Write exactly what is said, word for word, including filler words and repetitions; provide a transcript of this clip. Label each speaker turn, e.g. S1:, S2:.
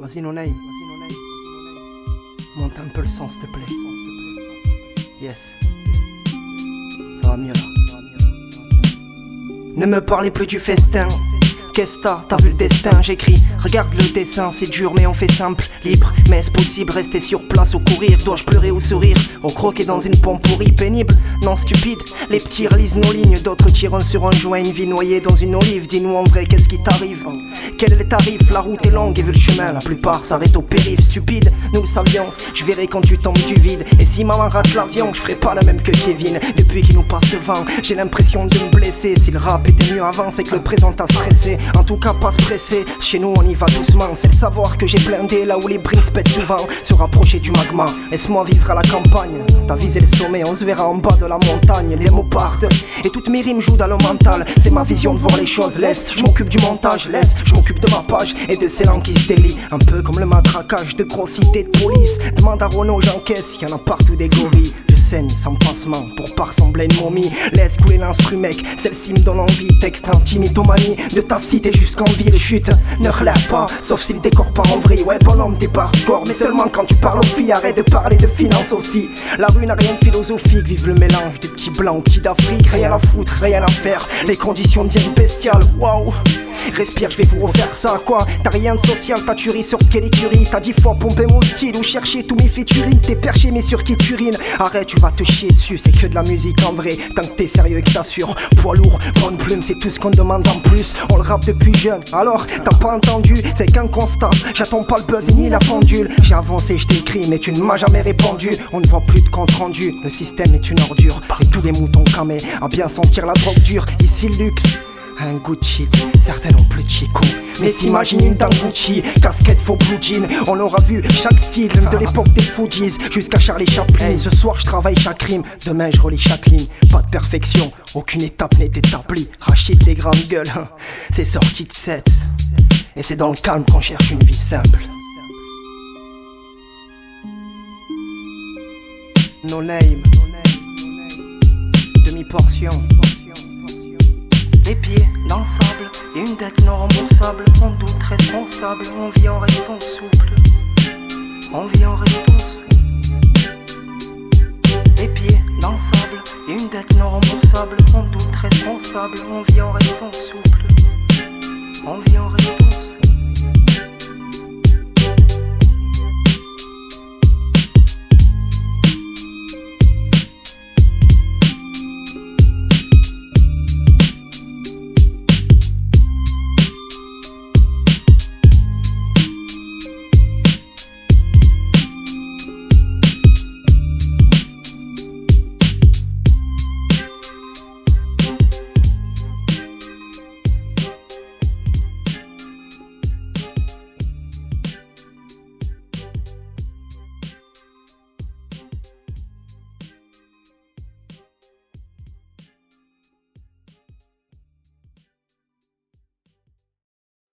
S1: Vas-y, no name. Monte un peu le son, s'il te plaît. Yes. Ça va mieux là. Ne me parlez plus du festin. Qu'est-ce que t'as, t'as vu le destin, j'écris. Regarde le dessin, c'est dur mais on fait simple. Libre, mais est-ce possible rester sur place ou courir? Dois-je pleurer ou sourire? Au croquer dans une pompe pourrie, pénible? Non, stupide, les petits relisent nos lignes. D'autres tirent sur un joint, une vie noyée dans une olive. Dis-nous en vrai, qu'est-ce qui t'arrive? Quel est le tarif? La route est longue et vu le chemin, la plupart s'arrêtent au périph'. Stupide, nous le savions, je verrai quand tu tombes du vide. Et si maman rate l'avion, je ferai pas la même que Kevin. Depuis qu'il nous passe devant, j'ai l'impression de me blesser. Si le rap était mieux avant, c'est que le présent t'a stressé. En tout cas pas se presser, chez nous on y va doucement. C'est le savoir que j'ai blindé là où les brinks pètent souvent. Se rapprocher du magma, laisse-moi vivre à la campagne. T'as visé le sommet, on se verra en bas de la montagne. Les mots partent, et toutes mes rimes jouent dans le mental. C'est ma vision de voir les choses, laisse, je m'occupe du montage. Laisse, je m'occupe de ma page et de ces langues qui se délient. Un peu comme le matraquage de grosses cités de police. Demande à Renault, j'encaisse, y'en a partout des gorilles. Sans passement pour pas ressembler à une momie. Laisse couler l'instru mec, celle-ci me donne envie. Texte intimitomanie, de ta cité jusqu'en ville. Chute, ne relève pas, sauf si le décor part en vrille. Ouais bonhomme t'es pas hardcore, mais seulement quand tu parles aux filles. Arrête de parler de finances aussi. La rue n'a rien de philosophique, vive le mélange des petits blancs aux petits d'Afrique. Rien à foutre, rien à faire, les conditions deviennent bestiales. Waouh. Respire, je vais vous refaire ça, quoi. T'as rien de social, t'as tuerie sur quelle écurie. T'as dix fois pompé mon style ou cherché tous mes featuring. T'es perché mais sur qui t'urines. Arrête, tu vas te chier dessus, c'est que de la musique en vrai. Tant que t'es sérieux et que t'assures. Poids lourd, bonne plume, c'est tout ce qu'on demande en plus. On le rappe depuis jeune, alors t'as pas entendu. C'est qu'un constat, j'attends pas le buzz ni la pendule. J'ai avancé, je t'écris mais tu ne m'as jamais répondu. On ne voit plus de compte rendu, le système est une ordure. Et tous les moutons camés, à bien sentir la drogue dure. Ici le luxe, un goût de shit, certains n'ont plus de chico. Mais s'imagine une dame Gucci, casquette faux blue jean. On aura vu chaque style de l'époque des Fujis jusqu'à Charlie Chaplin. Ce soir je travaille chaque rime, demain je relis chaque ligne. Pas de perfection, aucune étape n'est établie. Rachid les grandes gueules, c'est sorti de sept. Et c'est dans le calme qu'on cherche une vie simple. No name, demi-portion. Les pieds dans le sable et une dette non remboursable. On doute responsable, on vit en restant souple. On vit en restant souple. Les pieds dans le sable et une dette non remboursable. On doute responsable, on vit en restant souple. On vit en